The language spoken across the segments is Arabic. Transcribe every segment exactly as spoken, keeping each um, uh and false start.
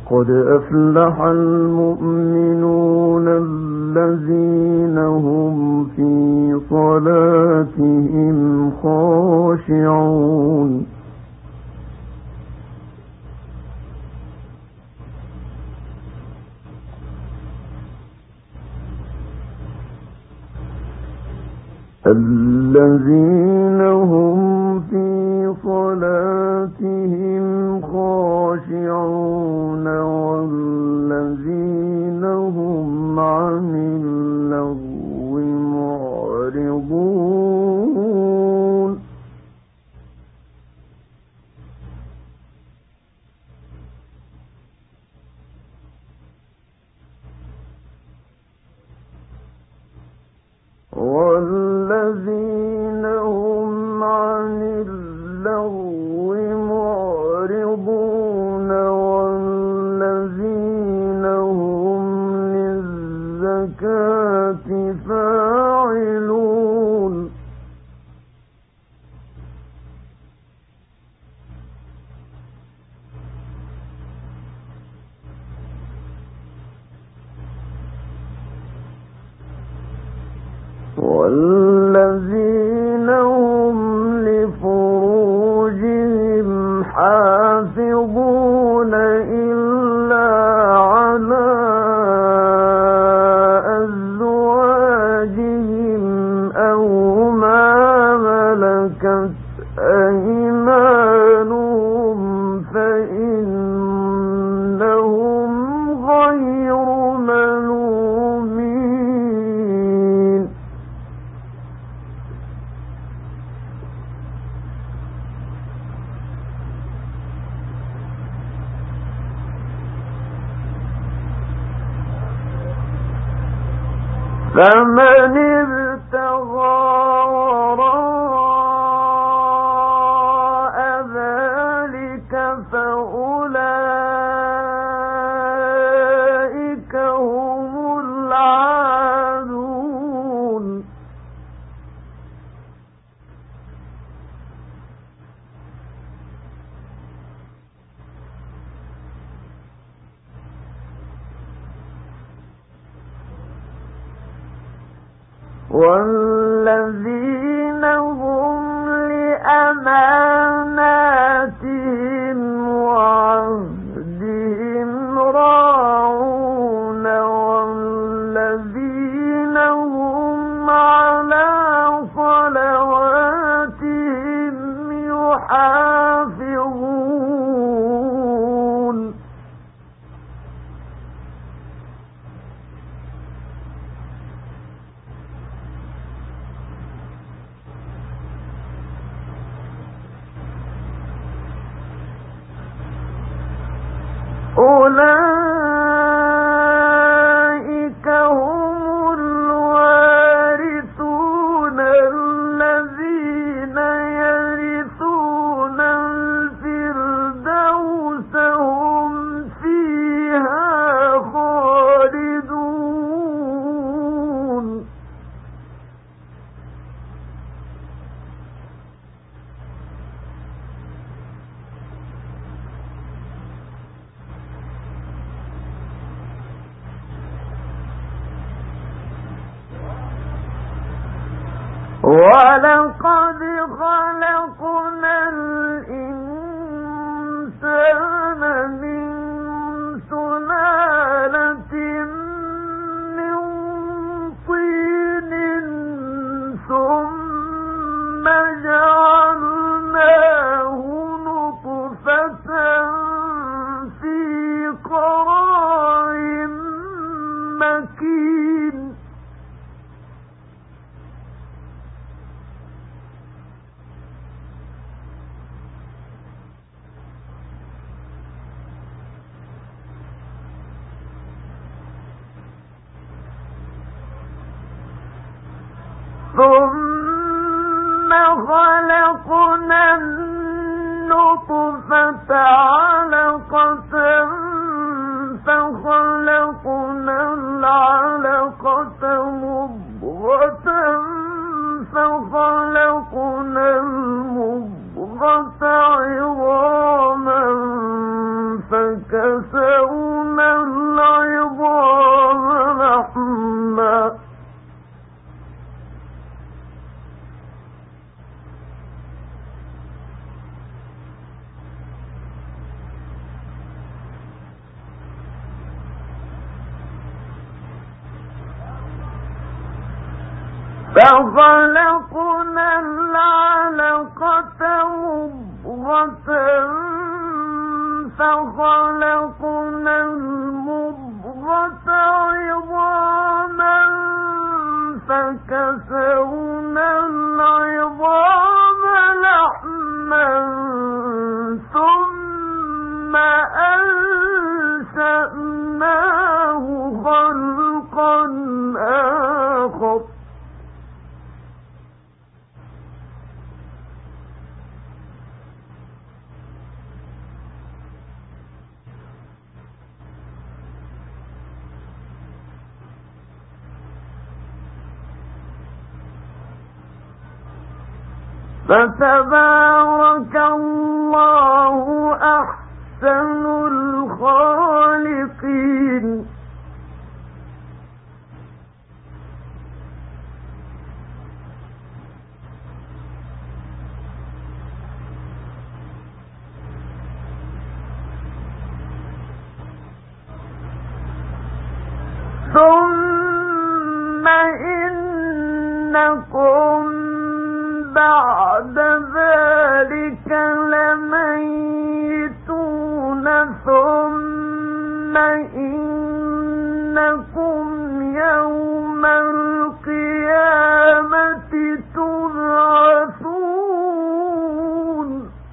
قد أفلح المؤمنون الذين هم في صلاتهم خاشعون الذين هم في صلاتهم خاشعون والذين هم عن اللغو معرضون والذين هم عن اللغو معرضون والذين هم للزكاة فاعلون والذين هم لفروجهم حافظون إلا على أزواجهم أو ما ملكت أيمانهم فإنهم غير ملومين فمن ابتغى وراء ذلك فأولئك هم العادون والذين هم لأماناتهم وعهدهم راعون والذين هم على صلواتهم يحافظون أولئك هم الوارثون الذين يرثون الفردوس هم فيها خالدون ولقد خلقنا الإنسان من سلالة من طين ثم جعلناه نطفة في قرار مكين ثم خلقنا النطفة علقة فخلقنا العلقة مضغة فخلقنا المضغة عظاما فكسونا فخلقنا العلقة مضغة فخلقنا المضغة عظاما فكسونا العظام لحما ثم أنشأناه خلقا آخر فتبارك الله أحسن الخالقين. ثم إنكم بعد ذلك لميتون ثم إنكم يوم القيامة تبعثون.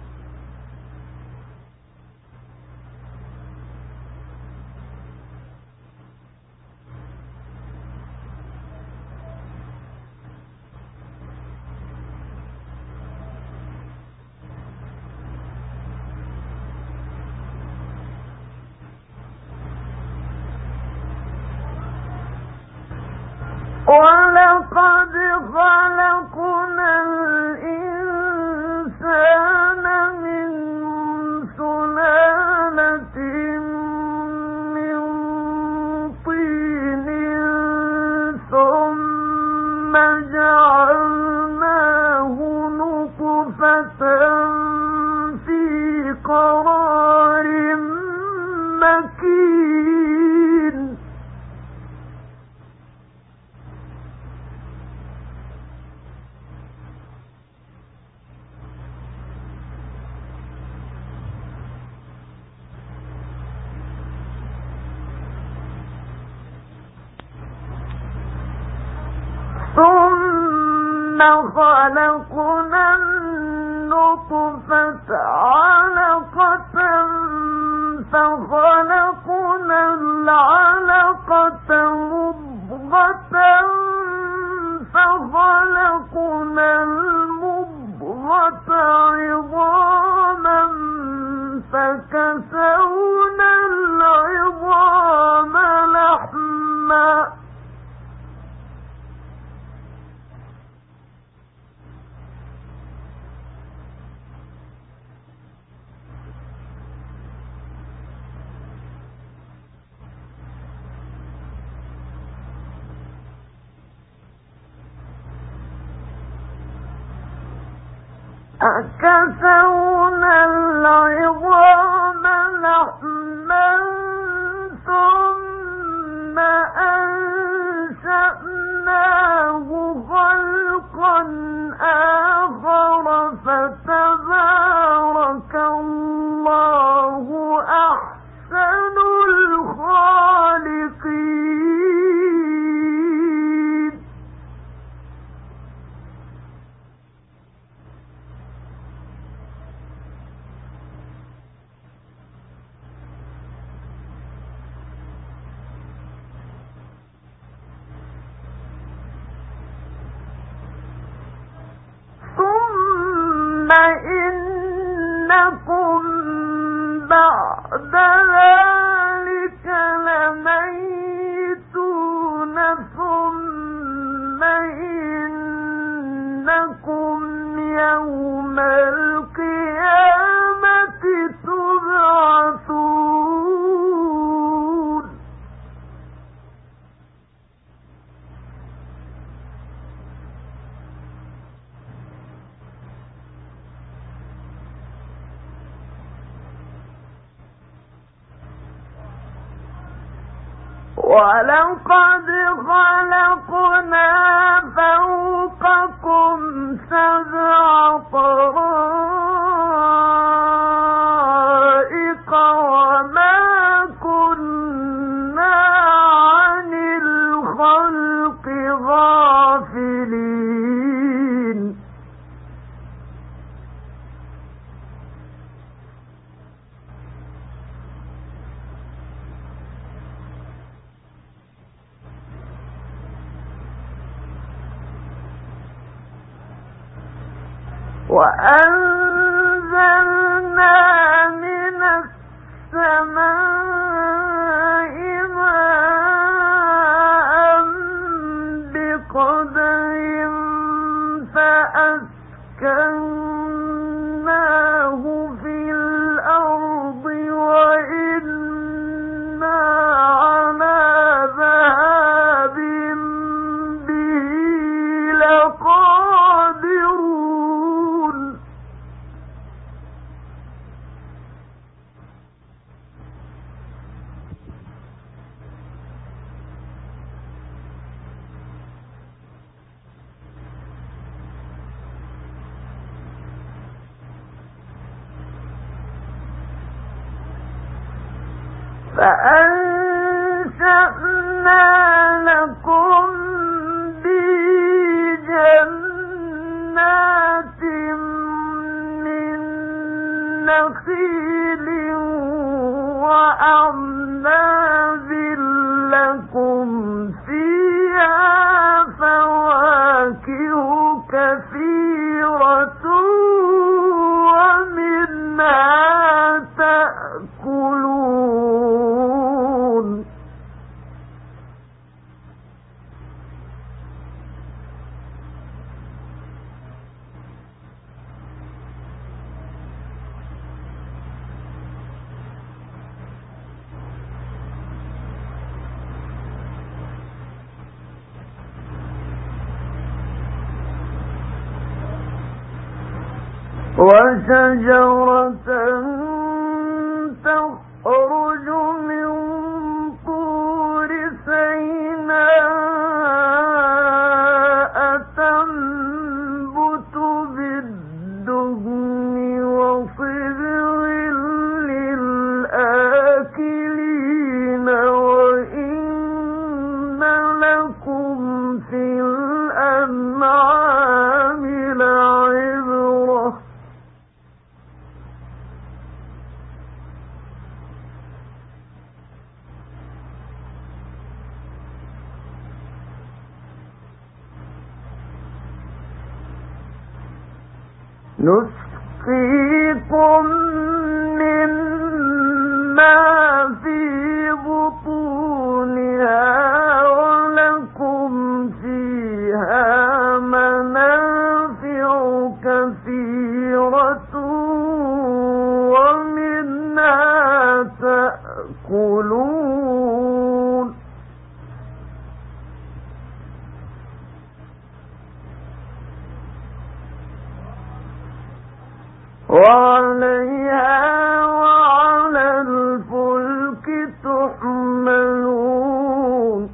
ولقد خلقنا الإنسان من سلالة من طين ثم جعلناه نطفة في قرار مكين. ثم خلقنا النطفة علقة فخلقنا العلقة مضغة فخلقنا المضغة عظاما فكسونا العظام لحما أكسونا العظام لحما ثم أنشأناه خلقا آخر فتبارك الله أحسن الخالقين. ثم إنكم بعد ذلك لميتون ثم إنكم يوم القيامة تبعثون. ولقد خلقنا فوقكم لكم سبع طرائق وما كنا عن الخلق غافلين وأنزلنا من السماء ماء بقدر فأسكناه في الأرض وإنا على ذهاب به لقادرون فأنشأنا لكم به جنات من نخيل وأعناب لكم فيها فواكه كثيرة ومنها تأكلون وشجرة تخرج من طور سيناء تنبت بالدهن وصبغ للآكلين وإن لكم في الأنعام لعبرة نسقيكم مما في بطونها ولكم فيها منافع كثيرة ومنها تأكلون وعليها وعلى الفلك تحملون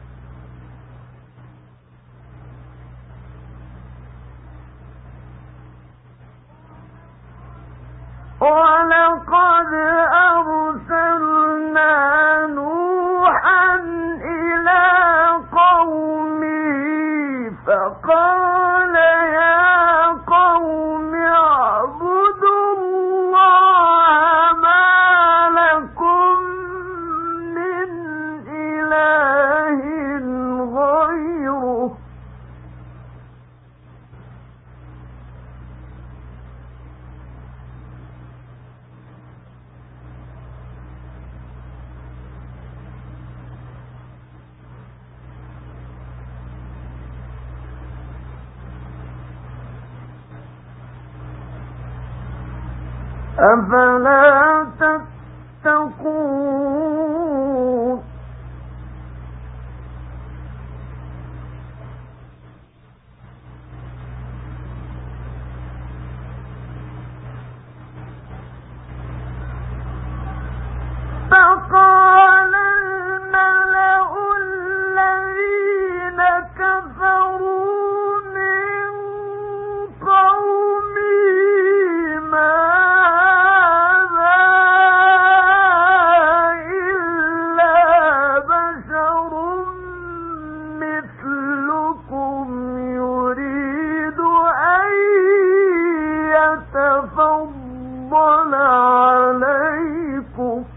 ولقد أرسلنا نوحا إلى قومه فقال يا قوم اعبدوا الله ما لكم من إله غيره أفلا تتقون فقال الملأ الذين كفروا من تفضل عليكم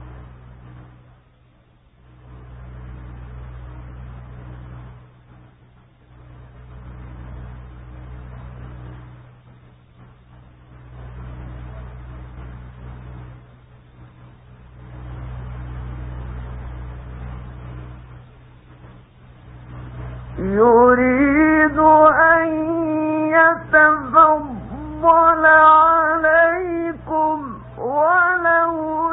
يريد أن يتفضل عليكم ولو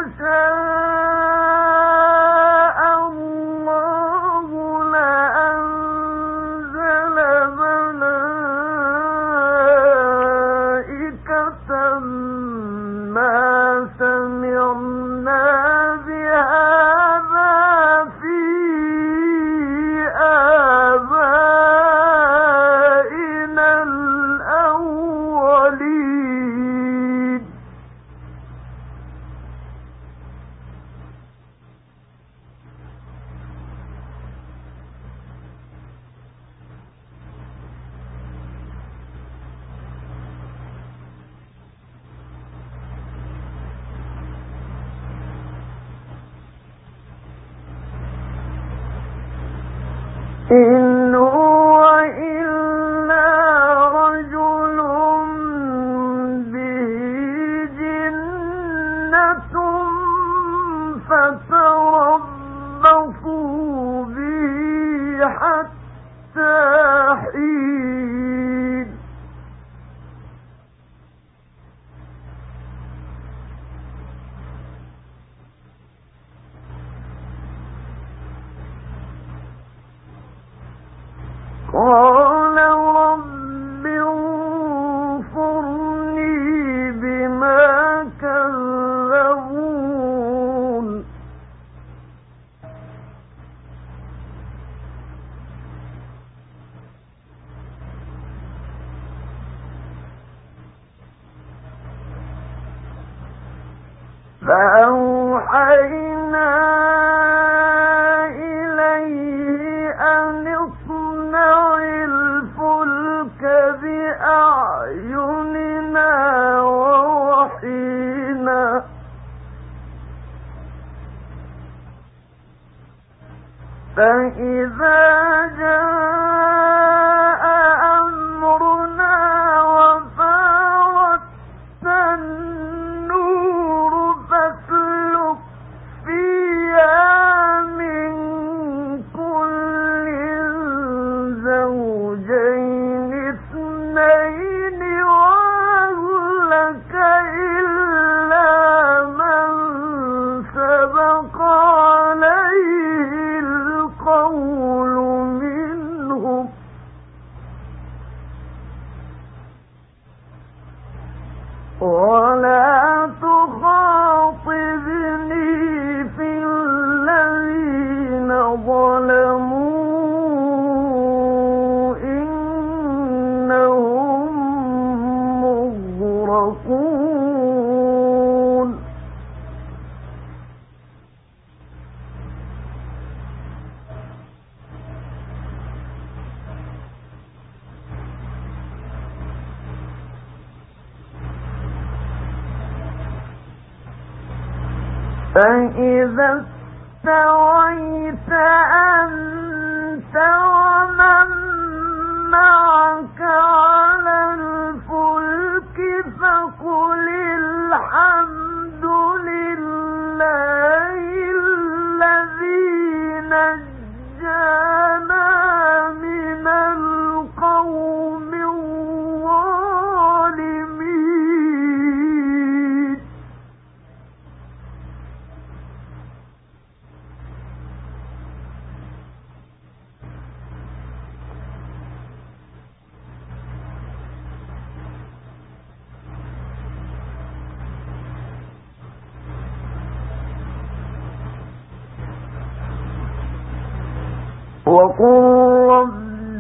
شاء الله لأنزل ملائكة ما سمعنا بهذا في آبائنا الأولين إن هو إلا رجل به جنة فتربصوا به حتى حين قال رب انصرني بما كذبون فأوحينا إليه أن اصنع الفلك بأعيننا ووحينا فإذا جاء أمرنا وفارت النور فاسلك فيها من كل زوجين اثنين وأهلك إلا من سبق عليه القول منهم ولا تخاطبني في الذين ظلموا إنهم مغرقون فإذا استويت أنت ومن معك على الفلك فقل الحمد لله الذي نجانا من القوم الظالمين وقل رب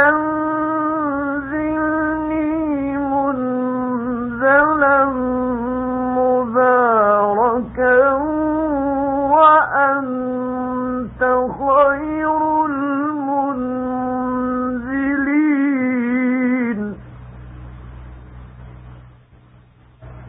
أنزلني منزلا مباركا وأنت خير المنزلين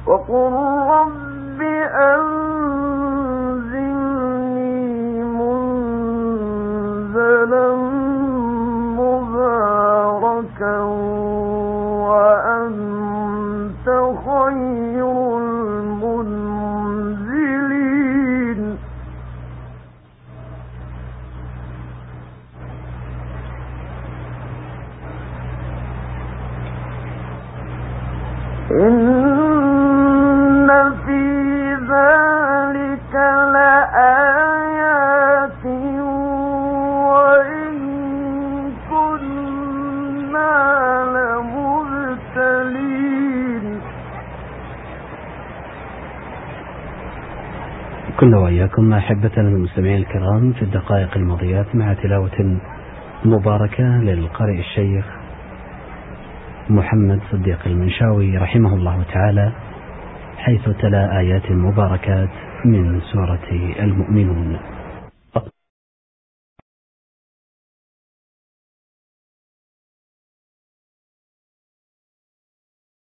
وقل رب أنزلني منزلا مباركا وأنت خير المنزلين. إن في ذلك لآيات وإن كنا لمبتلين. كنا وإياكم أحبتنا المستمعين الكرام في الدقائق الماضيات مع تلاوة مباركة للقارئ الشيخ محمد صديق المنشاوي رحمه الله تعالى، حيث تلا آيات مباركات من سورة المؤمنون.